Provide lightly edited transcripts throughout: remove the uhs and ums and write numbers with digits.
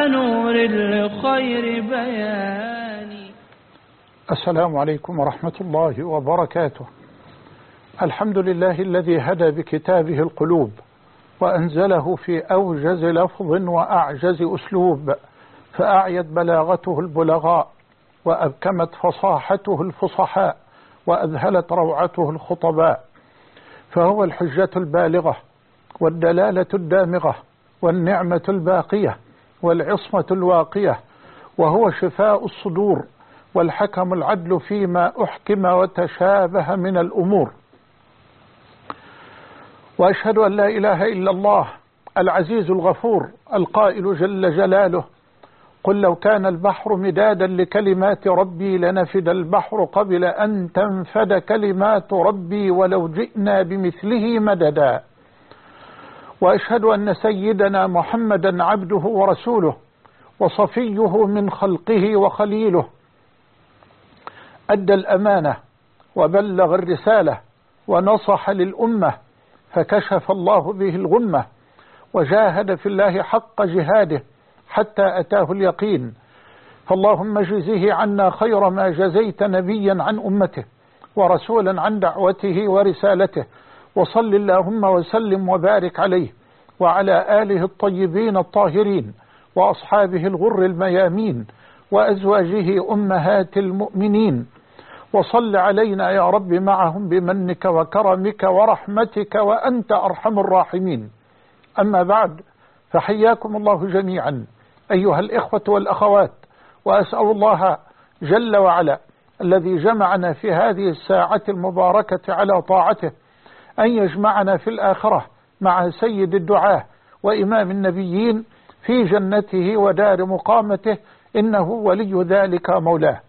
نور الخير بياني. السلام عليكم ورحمة الله وبركاته. الحمد لله الذي هدى بكتابه القلوب وأنزله في أوجز لفظ وأعجز أسلوب، فأعيت بلاغته البلغاء وأبكمت فصاحته الفصحاء وأذهلت روعته الخطباء، فهو الحجة البالغة والدلالة الدامغة والنعمة الباقية والعصمة الواقية، وهو شفاء الصدور والحكم العدل فيما أحكم وتشابه من الأمور. وأشهد أن لا إله إلا الله العزيز الغفور القائل جل جلاله: قل لو كان البحر مدادا لكلمات ربي لنفد البحر قبل أن تنفد كلمات ربي ولو جئنا بمثله مددا. وأشهد أن سيدنا محمدا عبده ورسوله وصفيه من خلقه وخليله، أدى الأمانة وبلغ الرسالة ونصح للأمة، فكشف الله به الغمة وجاهد في الله حق جهاده حتى أتاه اليقين. فاللهم اجزه عنا خير ما جزيت نبيا عن أمته ورسولا عن دعوته ورسالته، وصل اللهم وسلم وبارك عليه وعلى آله الطيبين الطاهرين وأصحابه الغر الميامين وأزواجه أمهات المؤمنين، وصل علينا يا رب معهم بمنك وكرمك ورحمتك وأنت أرحم الراحمين. أما بعد، فحياكم الله جميعا أيها الإخوة والأخوات، وأسأل الله جل وعلا الذي جمعنا في هذه الساعة المباركة على طاعته أن يجمعنا في الآخرة مع سيد الدعاة وإمام النبيين في جنته ودار مقامته، إنه ولي ذلك مولاه.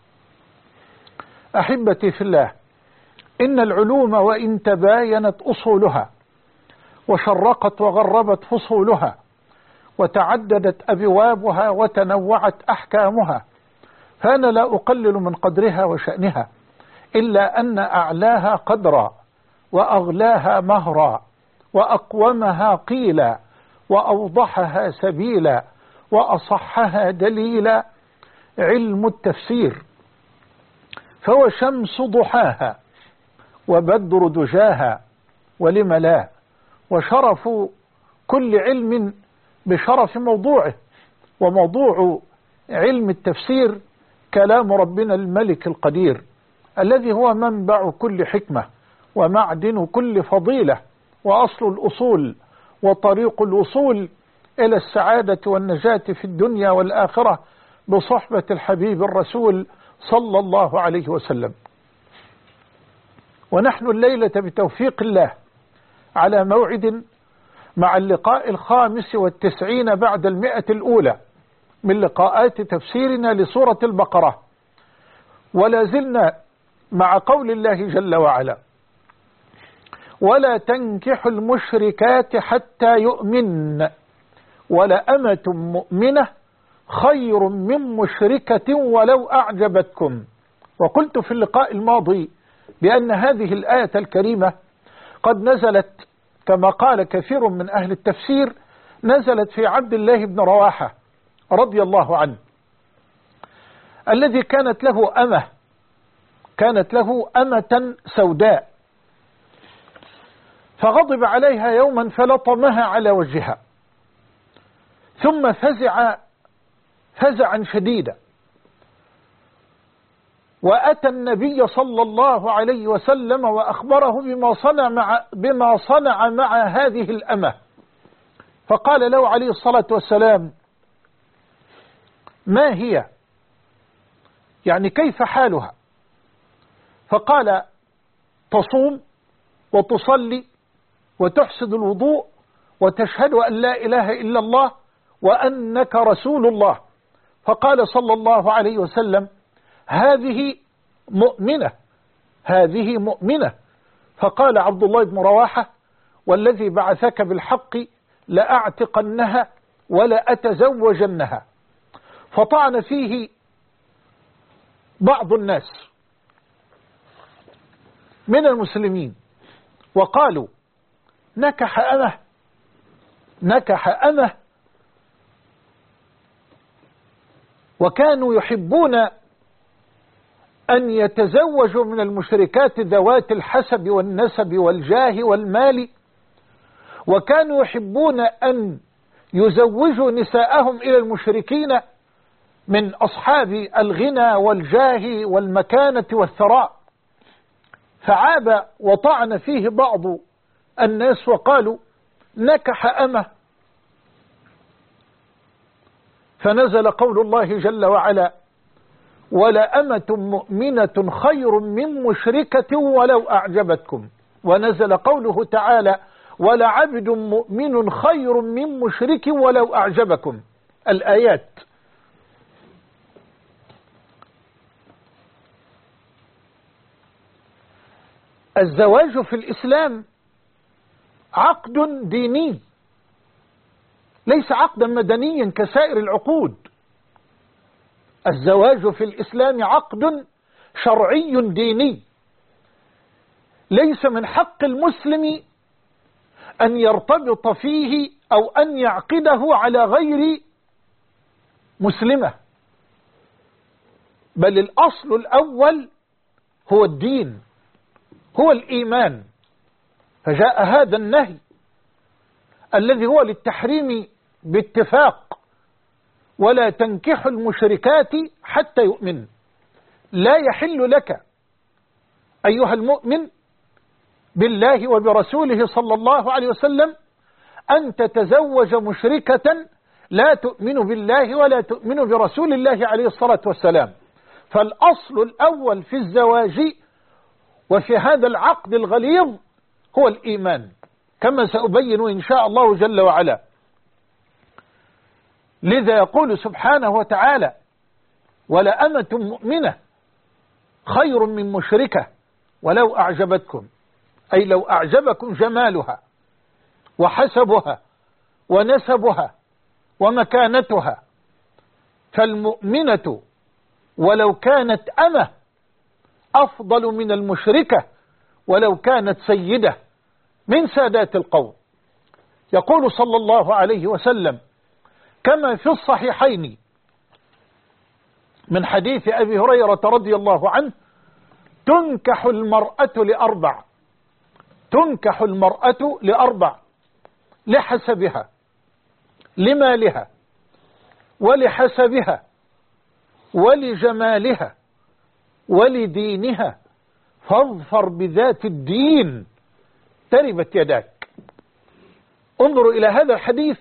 أحبتي في الله، إن العلوم وإن تباينت أصولها وشرقت وغربت فصولها وتعددت أبوابها وتنوعت أحكامها، فأنا لا أقلل من قدرها وشأنها، إلا أن أعلاها قدرا وأغلاها مهرا وأقومها قيلا وأوضحها سبيلا وأصحها دليلا علم التفسير، فهو شمس ضحاها وبدر دجاها ولم لا، وشرف كل علم بشرف موضوعه. وموضوع علم التفسير كلام ربنا الملك القدير الذي هو منبع كل حكمة ومعدن كل فضيلة وأصل الأصول وطريق الوصول إلى السعادة والنجاة في الدنيا والآخرة بصحبة الحبيب الرسول صلى الله عليه وسلم. ونحن الليلة بتوفيق الله على موعد مع اللقاء 95 بعد 100 الأولى من لقاءات تفسيرنا لسورة البقرة، ولا زلنا مع قول الله جل وعلا: ولا تنكحوا المشركات حتى يؤمن ولأمة مؤمنة خير من مشركة ولو أعجبتكم. وقلت في اللقاء الماضي بأن هذه الآية الكريمة قد نزلت كما قال كثير من أهل التفسير، نزلت في عبد الله بن رواحة رضي الله عنه، الذي كانت له أمة سوداء، فغضب عليها يوما فلطمها على وجهها، ثم فزعا شديدا، وأتى النبي صلى الله عليه وسلم وأخبره بما صنع مع هذه الأمة، فقال له عليه الصلاة والسلام: ما هي؟ يعني كيف حالها؟ فقال: تصوم وتصلي وتحسن الوضوء وتشهد أن لا إله إلا الله وأنك رسول الله. فقال صلى الله عليه وسلم: هذه مؤمنة. فقال عبد الله بن رواحة: والذي بعثك بالحق لأعتقنها ولأتزوجنها. فطعن فيه بعض الناس من المسلمين وقالوا: نكح أمه وكانوا يحبون أن يتزوجوا من المشركات ذوات الحسب والنسب والجاه والمال، وكانوا يحبون أن يزوجوا نساءهم إلى المشركين من أصحاب الغنى والجاه والمكانة والثراء. فعاب وطعن فيه بعض الناس وقالوا نكح أمه، فنزل قول الله جل وعلا ولأمة مؤمنة خير من مشركة ولو أعجبتكم، ونزل قوله تعالى ولعبد مؤمن خير من مشرك ولو أعجبكم. الآيات. الزواج في الإسلام عقد ديني، ليس عقدا مدنيا كسائر العقود. الزواج في الإسلام عقد شرعي ديني، ليس من حق المسلم أن يرتبط فيه أو أن يعقده على غير مسلمة، بل الأصل الأول هو الدين، هو الإيمان. فجاء هذا النهي الذي هو للتحريم باتفاق، ولا تنكح المشركات حتى يؤمن. لا يحل لك أيها المؤمن بالله وبرسوله صلى الله عليه وسلم أن تتزوج مشركة لا تؤمن بالله ولا تؤمن برسول الله عليه الصلاة والسلام. فالأصل الأول في الزواج وفي هذا العقد الغليظ هو الإيمان، كما سأبين إن شاء الله جل وعلا. لذا يقول سبحانه وتعالى ولأمة مؤمنة خير من مشركة ولو أعجبتكم، أي لو أعجبكم جمالها وحسبها ونسبها ومكانتها. فالمؤمنة ولو كانت أمة أفضل من المشركة ولو كانت سيدة من سادات القوم. يقول صلى الله عليه وسلم كما في الصحيحين من حديث أبي هريرة رضي الله عنه تنكح المرأة لأربع، تنكح المرأة لأربع: لحسبها، لمالها، ولحسبها، ولجمالها، ولدينها، فاظفر بذات الدين تربت يداك. انظروا إلى هذا الحديث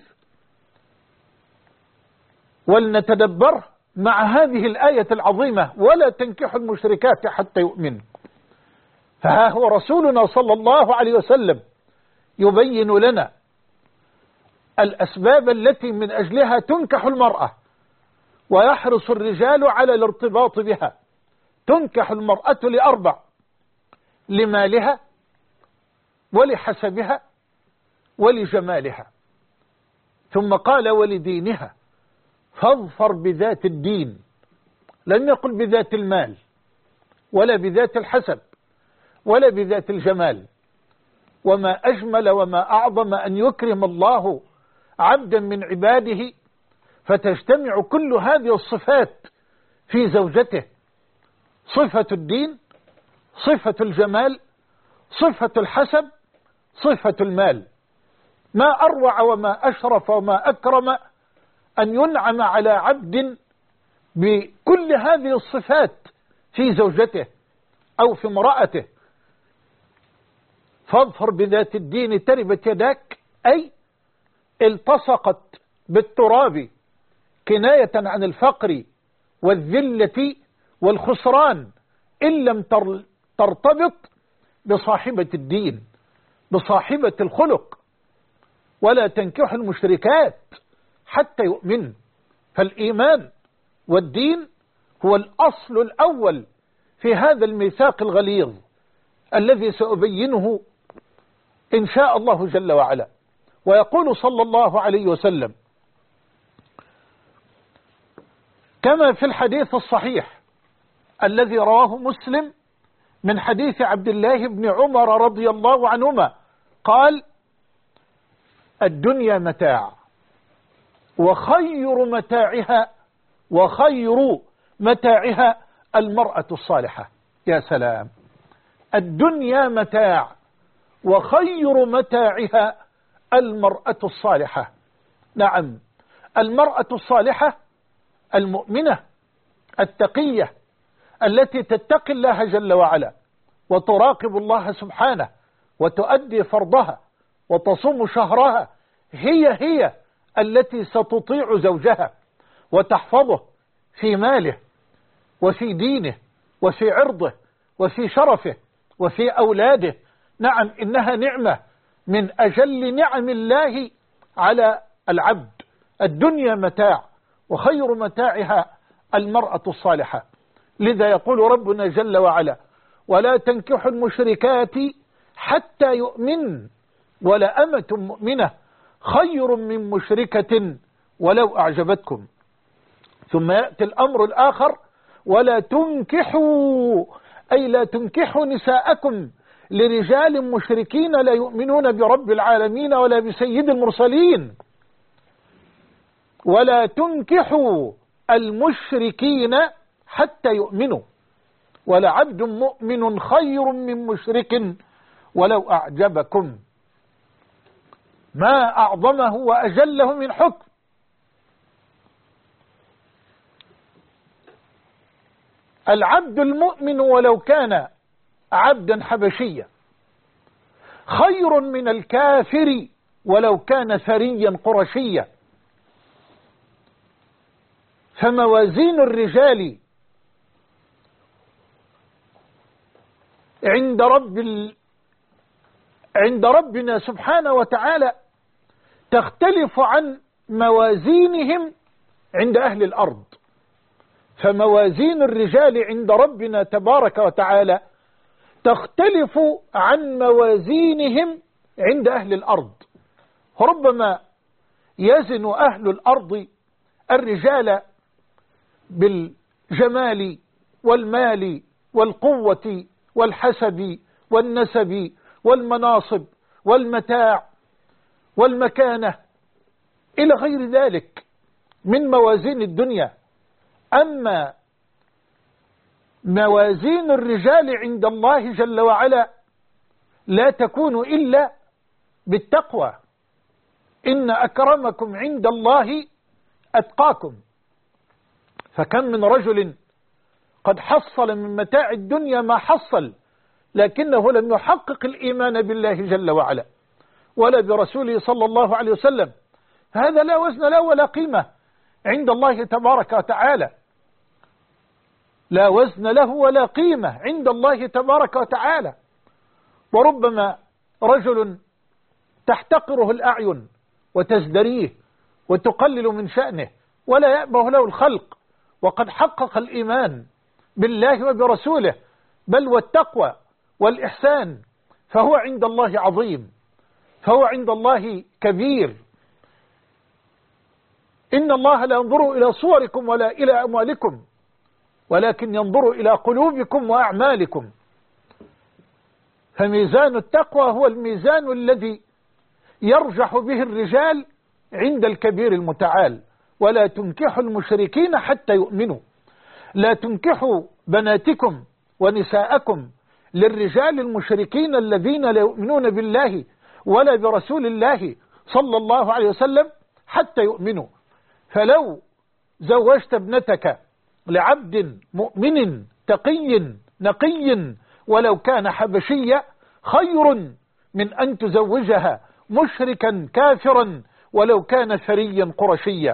ولنتدبره مع هذه الآية العظيمة ولا تنكحوا المشركات حتى يؤمنوا. فها هو رسولنا صلى الله عليه وسلم يبين لنا الأسباب التي من أجلها تنكح المرأة، ويحرص الرجال على الارتباط بها. تنكح المرأة لأربع: لمالها، ولحسبها، ولجمالها، ثم قال ولدينها، فاظفر بذات الدين. لم يقل بذات المال ولا بذات الحسب ولا بذات الجمال. وما أجمل وما أعظم أن يكرم الله عبدا من عباده فتجتمع كل هذه الصفات في زوجته: صفة الدين، صفة الجمال، صفة الحسب، صفة المال. ما أروع وما أشرف وما أكرم أن ينعم على عبد بكل هذه الصفات في زوجته أو في امرأته. فاظفر بذات الدين تربت يداك، أي التصقت بالتراب، كناية عن الفقر والذلة والخسران إن لم ترتبط بصاحبة الدين، بصاحبة الخلق. ولا تنكح المشركات حتى يؤمن. فالإيمان والدين هو الأصل الأول في هذا الميثاق الغليظ الذي سأبينه إن شاء الله جل وعلا. ويقول صلى الله عليه وسلم كما في الحديث الصحيح الذي رواه مسلم من حديث عبد الله بن عمر رضي الله عنهما قال: الدنيا متاع، وخير متاعها وخير متاعها المرأة الصالحة. يا سلام، الدنيا متاع وخير متاعها المرأة الصالحة. نعم، المرأة الصالحة المؤمنة التقية التي تتقي الله جل وعلا وتراقب الله سبحانه وتؤدي فرضها وتصوم شهرها، هي التي ستطيع زوجها وتحفظه في ماله وفي دينه وفي عرضه وفي شرفه وفي أولاده. نعم، إنها نعمة من أجل نعم الله على العبد. الدنيا متاع وخير متاعها المرأة الصالحة. لذا يقول ربنا جل وعلا: ولا تنكحوا المشركات حتى يؤمن ولأمة مؤمنة خير من مشركة ولو أعجبتكم. ثم يأتي الأمر الآخر: ولا تنكحوا، أي لا تنكحوا نساءكم لرجال مشركين لا يؤمنون برب العالمين ولا بسيد المرسلين. ولا تنكحوا المشركين حتى يؤمنوا، ولعبد مؤمن خير من مشرك ولو أعجبكم. ما أعظمه وأجله من حكم. العبد المؤمن ولو كان عبدا حبشيا خير من الكافر ولو كان ثريا قرشيا. فموازين الرجال عند ربنا سبحانه وتعالى تختلف عن موازينهم عند أهل الأرض. فموازين الرجال عند ربنا تبارك وتعالى تختلف عن موازينهم عند أهل الأرض. ربما يزن أهل الأرض الرجال بالجمال والمال والقوة والحسب والنسب والمناصب والمتاع والمكانة إلى غير ذلك من موازين الدنيا. أما موازين الرجال عند الله جل وعلا لا تكون إلا بالتقوى. إن أكرمكم عند الله أتقاكم. فكم من رجل قد حصل من متاع الدنيا ما حصل، لكنه لم يحقق الإيمان بالله جل وعلا ولا برسوله صلى الله عليه وسلم. هذا لا وزن له ولا قيمة عند الله تبارك وتعالى. لا وزن له ولا قيمة عند الله تبارك وتعالى. وربما رجل تحتقره الأعين وتزدريه وتقلل من شأنه ولا يأبه له الخلق، وقد حقق الإيمان بالله وبرسوله بل والتقوى والإحسان، فهو عند الله عظيم، فهو عند الله كبير. إن الله لا ينظر إلى صوركم ولا إلى أموالكم ولكن ينظر إلى قلوبكم وأعمالكم. فميزان التقوى هو الميزان الذي يرجح به الرجال عند الكبير المتعال. ولا تنكحوا المشركين حتى يؤمنوا. لا تنكحوا بناتكم ونساءكم للرجال المشركين الذين لا يؤمنون بالله ولا برسول الله صلى الله عليه وسلم حتى يؤمنوا. فلو زوجت ابنتك لعبد مؤمن تقي نقي ولو كان حبشيا خير من أن تزوجها مشركا كافرا ولو كان ثريا قرشيا.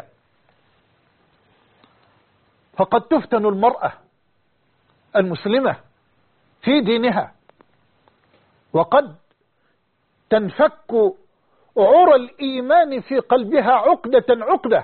فقد تفتن المرأة المسلمة في دينها، وقد تنفك عرى الإيمان في قلبها عقدة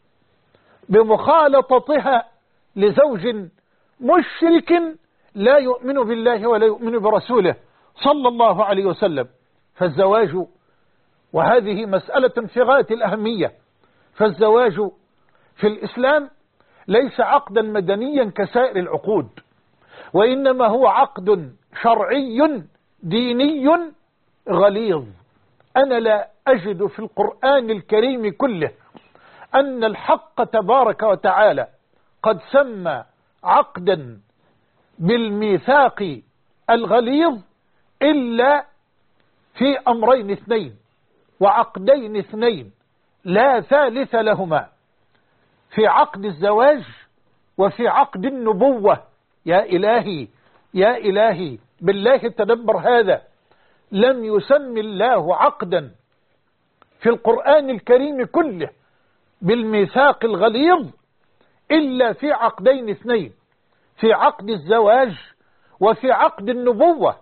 بمخالطتها لزوج مشرك لا يؤمن بالله ولا يؤمن برسوله صلى الله عليه وسلم. فالزواج، وهذه مسألة في غاية الأهمية، فالزواج في الإسلام ليس عقدا مدنيا كسائر العقود، وإنما هو عقد شرعي ديني غليظ. أنا لا أجد في القرآن الكريم كله أن الحق تبارك وتعالى قد سمى عقدا بالميثاق الغليظ إلا في أمرين اثنين وعقدين اثنين لا ثالث لهما، في عقد الزواج وفي عقد النبوة. يا إلهي يا إلهي بالله تدبر هذا، لم يسمي الله عقدا في القرآن الكريم كله بالميثاق الغليظ إلا في عقدين اثنين، في عقد الزواج وفي عقد النبوة.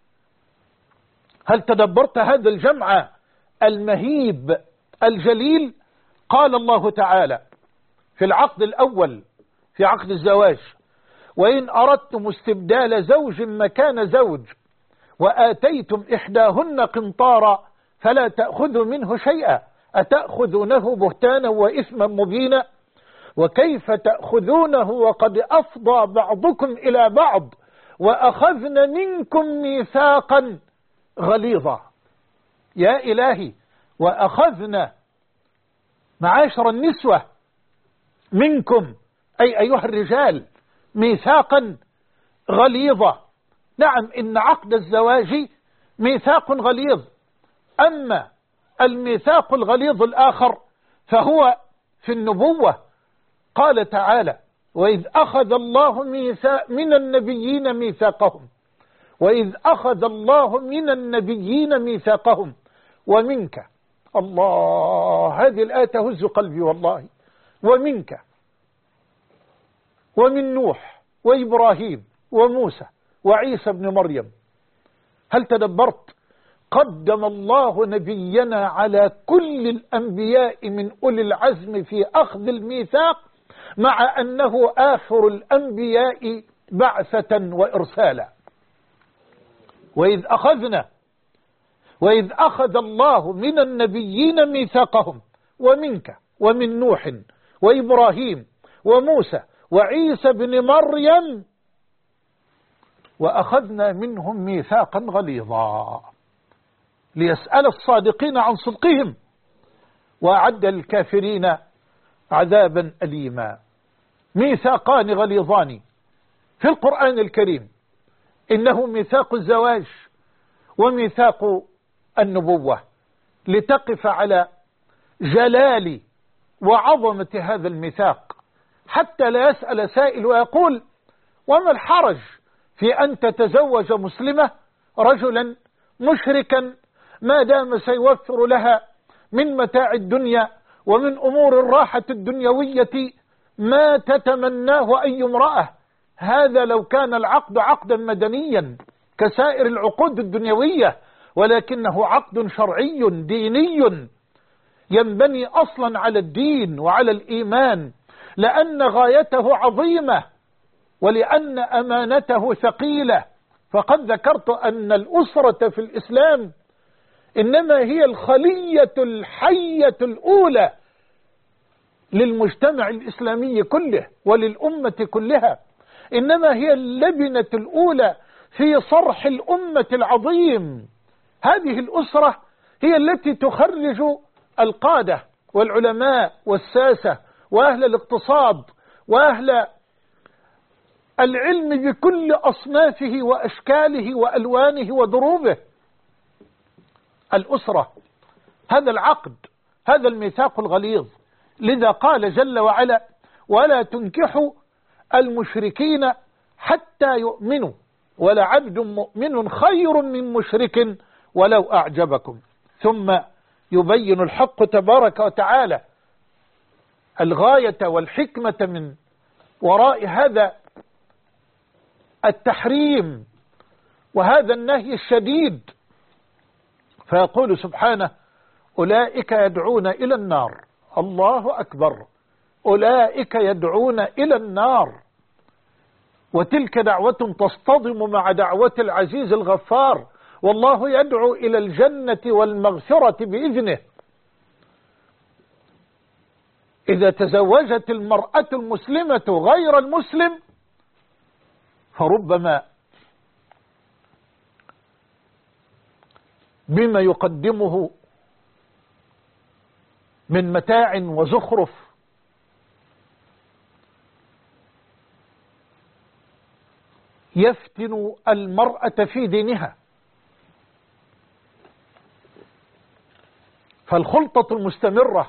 هل تدبرت هذا الجمع المهيب الجليل؟ قال الله تعالى في العقد الأول في عقد الزواج: وإن أردتم استبدال زوج مكان زوج وآتيتم إحداهن قنطارا فلا تأخذوا منه شيئا أتأخذونه بهتانا وإثما مبينا وكيف تأخذونه وقد أفضى بعضكم إلى بعض وأخذن منكم ميثاقا غليظا. يا إلهي، وأخذنا معاشر النسوة منكم أي أيها الرجال ميثاقا غليظا. نعم، إن عقد الزواج ميثاق غليظ، أما الميثاق الغليظ الآخر فهو في النبوة. قال تعالى: وإذ أخذ الله من النبيين ميثاقهم وإذ أخذ الله من النبيين ميثاقهم ومنك. الله، هذه الآية تهز قلبي والله. ومنك ومن نوح وإبراهيم وموسى وعيسى بن مريم. هل تدبرت؟ قدم الله نبينا على كل الأنبياء من أولي العزم في أخذ الميثاق، مع أنه آخر الأنبياء بعثة وإرسالا. وإذ أخذ الله من النبيين ميثاقهم ومنك ومن نوح وإبراهيم وموسى وعيسى بن مريم وأخذنا منهم ميثاقا غليظا ليسأل الصادقين عن صدقهم وأعد الكافرين عذابا أليما. ميثاقان غليظان في القرآن الكريم، إنه ميثاق الزواج وميثاق النبوة، لتقف على جلال وعظمة هذا الميثاق، حتى لا يسأل سائل ويقول: وما الحرج في أن تتزوج مسلمة رجلا مشركا ما دام سيوفر لها من متاع الدنيا ومن أمور الراحة الدنيوية ما تتمناه أي امرأة؟ هذا لو كان العقد عقدا مدنيا كسائر العقود الدنيوية، ولكنه عقد شرعي ديني ينبني أصلا على الدين وعلى الإيمان، لأن غايته عظيمة ولأن أمانته ثقيلة. فقد ذكرت أن الأسرة في الإسلام إنما هي الخلية الحية الأولى للمجتمع الإسلامي كله وللأمة كلها، إنما هي اللبنة الأولى في صرح الأمة العظيم. هذه الأسرة هي التي تخرج القادة والعلماء والساسة وأهل الاقتصاد وأهل العلم بكل أصنافه وأشكاله وألوانه ودروبه. الأسرة، هذا العقد، هذا الميثاق الغليظ. لذا قال جل وعلا: ولا تنكحوا المشركين حتى يؤمنوا ولعبد مؤمن خير من مشرك ولو أعجبكم. ثم يبين الحق تبارك وتعالى الغاية والحكمة من وراء هذا التحريم وهذا النهي الشديد، فيقول سبحانه: أولئك يدعون إلى النار. الله أكبر، أولئك يدعون إلى النار، وتلك دعوة تصطدم مع دعوة العزيز الغفار، والله يدعو إلى الجنة والمغفرة بإذنه. إذا تزوجت المرأة المسلمة غير المسلم فربما بما يقدمه من متاع وزخرف يفتن المرأة في دينها. فالخلطة المستمرة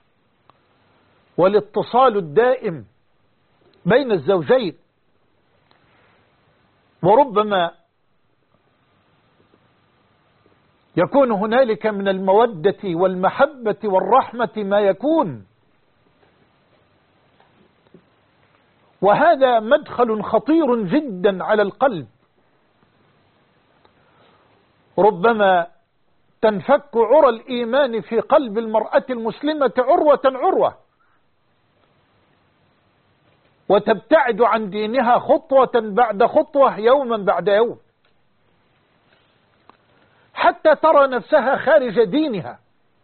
والاتصال الدائم بين الزوجين، وربما يكون هنالك من المودة والمحبة والرحمة ما يكون، وهذا مدخل خطير جدا على القلب. ربما تنفك عرى الإيمان في قلب المرأة المسلمة عروة عروة، وتبتعد عن دينها خطوة بعد خطوة، يوما بعد يوم، حتى ترى نفسها خارج دينها.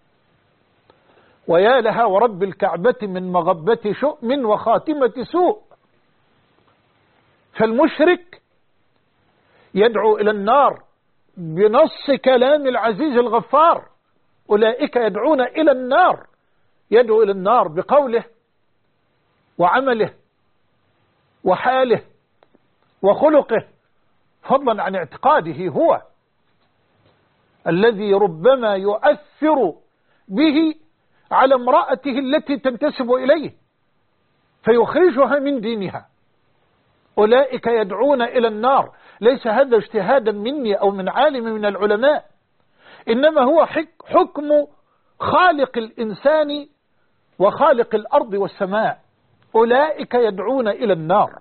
ويا لها ورب الكعبة من مغبة شؤم وخاتمة سوء. فالمشرك يدعو إلى النار بنص كلام العزيز الغفار، أولئك يدعون إلى النار، يدعو إلى النار بقوله وعمله وحاله وخلقه، فضلا عن اعتقاده هو الذي ربما يؤثر به على امرأته التي تنتسب إليه فيخرجها من دينها. أولئك يدعون إلى النار. ليس هذا اجتهادا مني أو من عالم من العلماء، إنما هو حكم خالق الإنسان وخالق الأرض والسماء. أولئك يدعون إلى النار،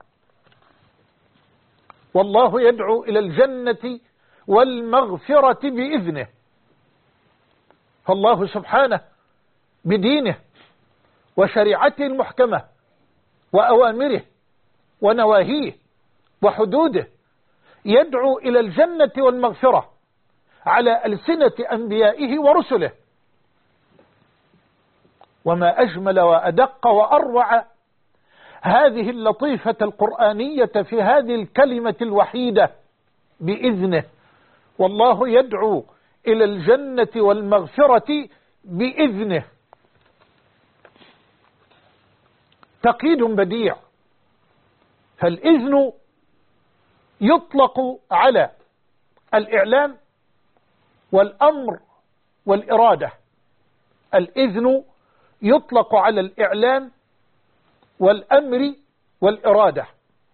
والله يدعو إلى الجنة والمغفرة بإذنه. فالله سبحانه بدينه وشريعته المحكمة وأوامره ونواهيه وحدوده يدعو إلى الجنة والمغفرة على ألسنة أنبيائه ورسله. وما أجمل وأدق وأروع هذه اللطيفة القرآنية في هذه الكلمة الوحيدة بإذنه. والله يدعو إلى الجنة والمغفرة بإذنه. تقييد بديع. فالإذن يطلق على الإعلام والأمر والإرادة. الإذن يطلق على الإعلام والأمر والإرادة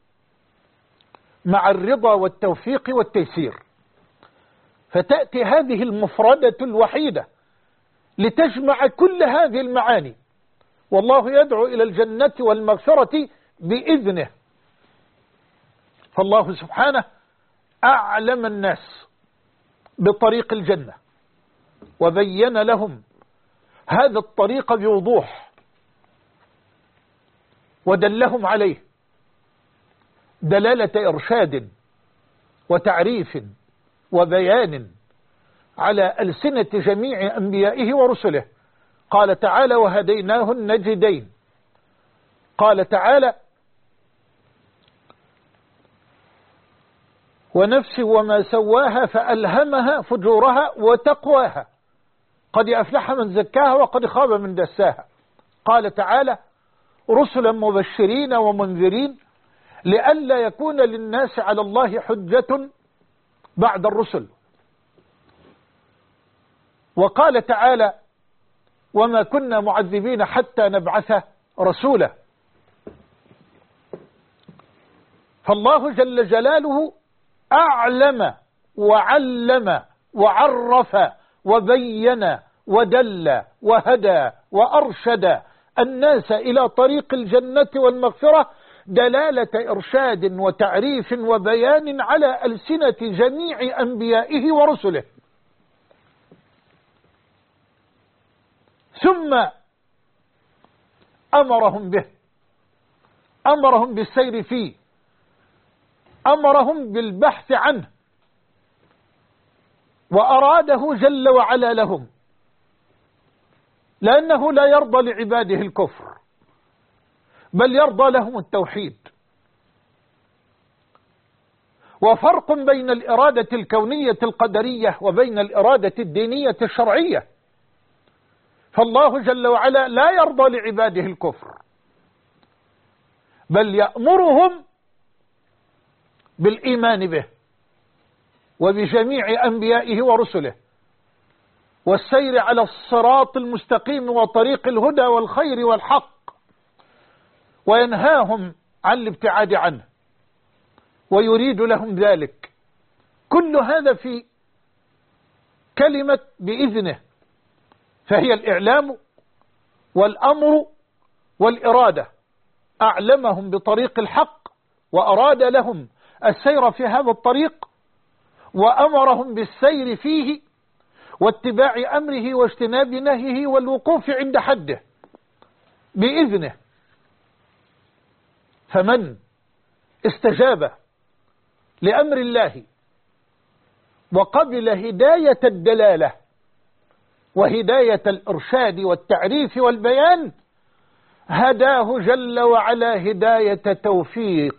مع الرضا والتوفيق والتيسير. فتأتي هذه المفردة الوحيدة لتجمع كل هذه المعاني. والله يدعو إلى الجنة والمغفرة بإذنه. فالله سبحانه أعلم الناس بطريق الجنة وبين لهم هذا الطريق بوضوح، ودلهم عليه دلالة إرشاد وتعريف وبيان على ألسنة جميع أنبيائه ورسله. قال تعالى وهديناه النجدين. قال تعالى ونفس وما سواها فألهمها فجورها وتقواها قد أفلح من زكاها وقد خاب من دساها. قال تعالى رسلا مبشرين ومنذرين لئلا يكون للناس على الله حجة بعد الرسل. وقال تعالى وما كنا معذبين حتى نبعث رسولا. فالله جل جلاله أعلم وعلم وعرف وبين ودل وهدى وأرشد الناس إلى طريق الجنة والمغفرة دلالة إرشاد وتعريف وبيان على ألسنة جميع أنبيائه ورسله. ثم أمرهم به، أمرهم بالسير فيه، أمرهم بالبحث عنه، وأراده جل وعلا لهم، لأنه لا يرضى لعباده الكفر بل يرضى لهم التوحيد. وفرق بين الإرادة الكونية القدرية وبين الإرادة الدينية الشرعية. فالله جل وعلا لا يرضى لعباده الكفر بل يأمرهم بالإيمان به وبجميع أنبيائه ورسله، والسير على الصراط المستقيم وطريق الهدى والخير والحق، وينهاهم عن الابتعاد عنه ويريد لهم ذلك. كل هذا في كلمة بإذنه، فهي الإعلام والأمر والإرادة. أعلمهم بطريق الحق وأراد لهم السير في هذا الطريق، وأمرهم بالسير فيه واتباع أمره واجتناب نهيه والوقوف عند حده بإذنه. فمن استجاب لأمر الله وقبل هداية الدلالة وهداية الإرشاد والتعريف والبيان، هداه جل وعلا هداية توفيق.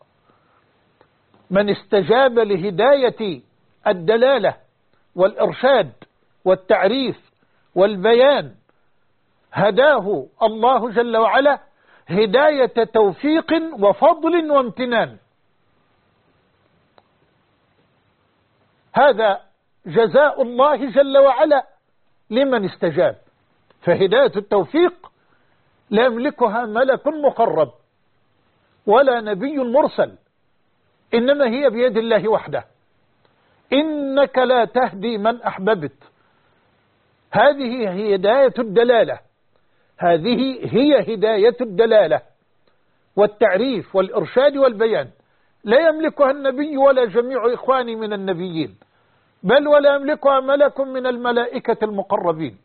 من استجاب لهداية الدلالة والإرشاد والتعريف والبيان، هداه الله جل وعلا هداية توفيق وفضل وامتنان. هذا جزاء الله جل وعلا لمن استجاب. فهداية التوفيق لا يملكها ملك مقرب ولا نبي مرسل، إنما هي بيد الله وحده. إنك لا تهدي من أحببت، هذه هي هداية الدلالة، هذه هي هداية الدلالة والتعريف والإرشاد والبيان. لا يملكها النبي ولا جميع إخواني من النبيين، بل ولا يملكها ملك من الملائكة المقربين.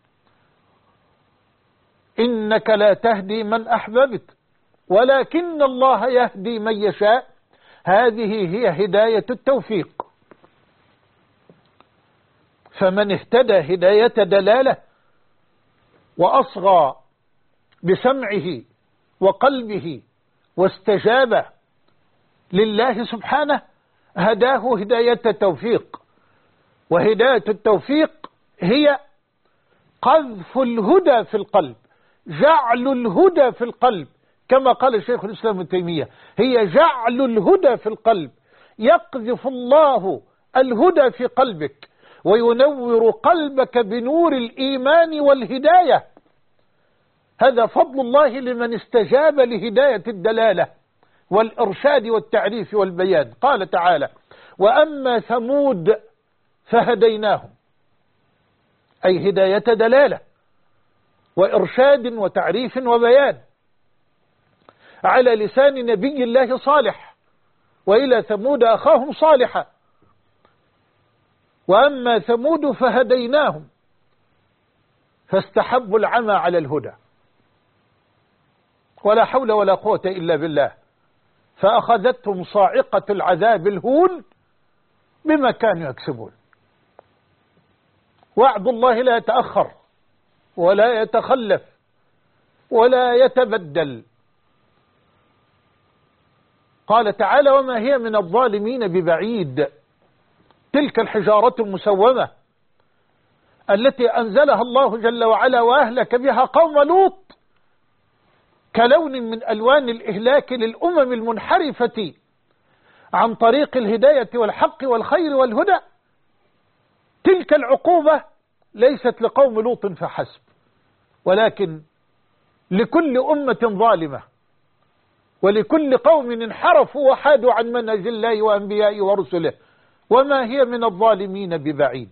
إنك لا تهدي من أحببت ولكن الله يهدي من يشاء، هذه هي هداية التوفيق. فمن اهتدى هداية دلالة وأصغى بسمعه وقلبه واستجاب لله سبحانه، هداه هداية التوفيق. وهداية التوفيق هي قذف الهدى في القلب، جعل الهدى في القلب، كما قال الشيخ الإسلام ابن تيمية، هي جعل الهدى في القلب. يقذف الله الهدى في قلبك وينور قلبك بنور الإيمان والهداية. هذا فضل الله لمن استجاب لهداية الدلالة والإرشاد والتعريف والبيان. قال تعالى: وأما ثمود فهديناهم، أي هداية دلالة وإرشاد وتعريف وبيان على لسان نبي الله صالح، وإلى ثمود أخاهم صالحا. وأما ثمود فهديناهم فاستحبوا العمى على الهدى، ولا حول ولا قوة إلا بالله، فأخذتهم صاعقة العذاب الهون بما كانوا يكسبون. وعد الله لا يتأخر ولا يتخلف ولا يتبدل. قال تعالى: وما هي من الظالمين ببعيد. تلك الحجارة المسومة التي أنزلها الله جل وعلا وأهلك بها قوم لوط كلون من ألوان الإهلاك للأمم المنحرفة عن طريق الهداية والحق والخير والهدى. تلك العقوبة ليست لقوم لوط فحسب، ولكن لكل أمة ظالمة ولكل قوم انحرفوا وحادوا عن منهج الله وأنبيائه ورسله. وما هي من الظالمين ببعيد.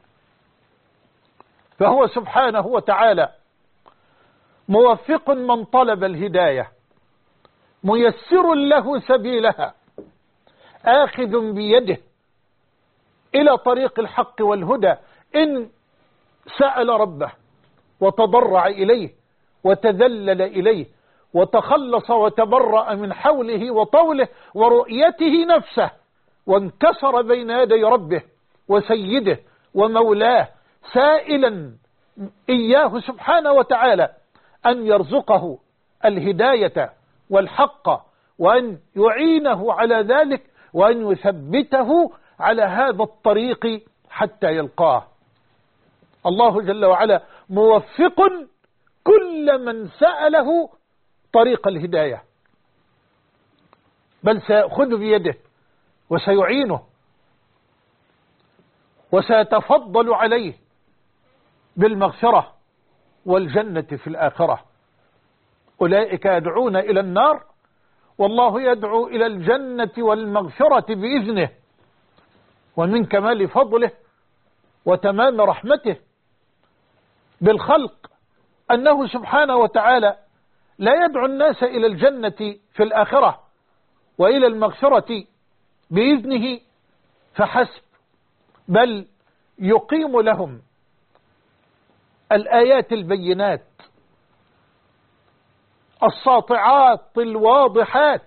فهو سبحانه وتعالى موفق من طلب الهداية، ميسر له سبيلها، آخذ بيده إلى طريق الحق والهدى إن سأل ربه وتضرع إليه وتذلل إليه وتخلص وتبرأ من حوله وطوله ورؤيته نفسه، وانكسر بين يدي ربه وسيده ومولاه، سائلا إياه سبحانه وتعالى أن يرزقه الهداية والحق، وأن يعينه على ذلك، وأن يثبته على هذا الطريق حتى يلقاه. الله جل وعلا موفق كل من سأله طريق الهداية، بل سيأخذ بيده وسيعينه وسيتفضل عليه بالمغفرة والجنة في الآخرة. أولئك يدعون إلى النار والله يدعو إلى الجنة والمغفرة بإذنه، ومن كمال فضله وتمام رحمته بالخلق أنه سبحانه وتعالى لا يدعو الناس إلى الجنة في الآخرة وإلى المغفرة بإذنه فحسب، بل يقيم لهم الآيات البينات الساطعات الواضحات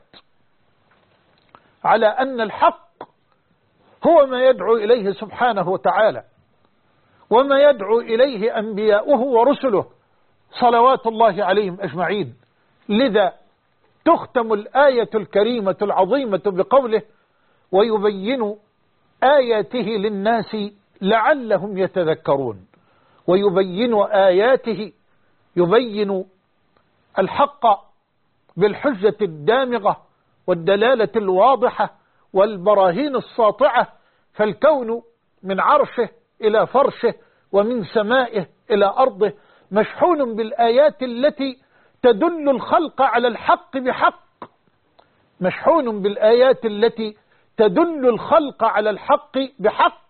على أن الحق هو ما يدعو إليه سبحانه وتعالى وما يدعو إليه أنبياؤه ورسله صلوات الله عليهم أجمعين. لذا تختم الآية الكريمة العظيمة بقوله ويبين آياته للناس لعلهم يتذكرون. ويبين آياته، يبين الحق بالحجة الدامغة والدلالة الواضحة والبراهين الساطعة، فالكون من عرشه إلى فرشه ومن سمائه إلى أرضه مشحون بالآيات التي تدل الخلق على الحق بحق، مشحون بالآيات التي تدل الخلق على الحق بحق،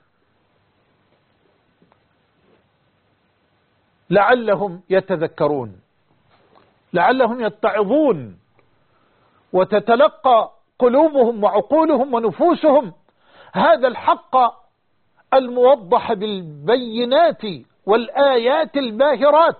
لعلهم يتذكرون، لعلهم يتعظون وتتلقى قلوبهم وعقولهم ونفوسهم هذا الحق الموضح بالبينات والآيات الباهرات،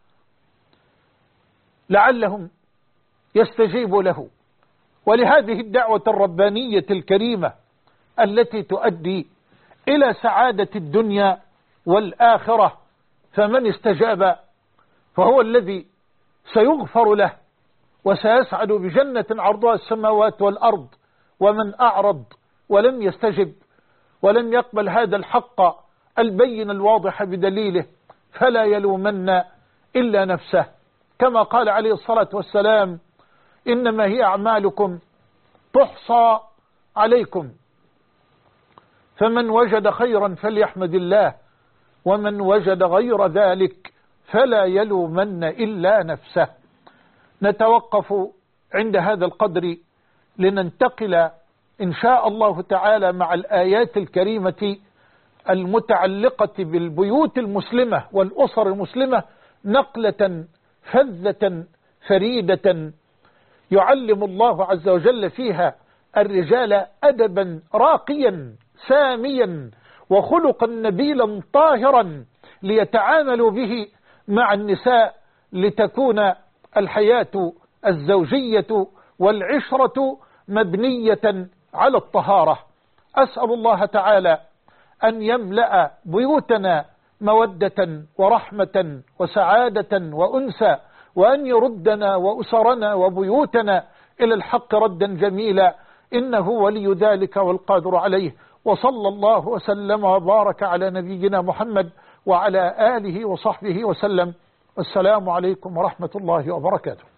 لعلهم يستجيبوا له. ولهذه الدعوة الربانية الكريمة التي تؤدي إلى سعادة الدنيا والآخرة، فمن استجاب فهو الذي سيغفر له وسيسعد بجنة عرضها السماوات والأرض، ومن أعرض ولم يستجب ولم يقبل هذا الحق البين الواضح بدليله فلا يلومن إلا نفسه، كما قال عليه الصلاة والسلام إنما هي أعمالكم تحصى عليكم، فمن وجد خيرا فليحمد الله ومن وجد غير ذلك فلا يلومن إلا نفسه. نتوقف عند هذا القدر لننتقل إن شاء الله تعالى مع الآيات الكريمة المتعلقة بالبيوت المسلمة والأسر المسلمة نقلة فذة فريدة يعلم الله عز وجل فيها الرجال أدبا راقيا ساميا وخلقا نبيلا طاهرا ليتعاملوا به مع النساء لتكون الحياة الزوجية والعشرة مبنية على الطهارة. أسأل الله تعالى أن يملأ بيوتنا مودة ورحمة وسعادة وأنسى، وأن يردنا وأسرنا وبيوتنا إلى الحق ردا جميلا، إنه ولي ذلك والقادر عليه. وصلى الله وسلم وبارك على نبينا محمد وعلى آله وصحبه وسلم. والسلام عليكم ورحمة الله وبركاته.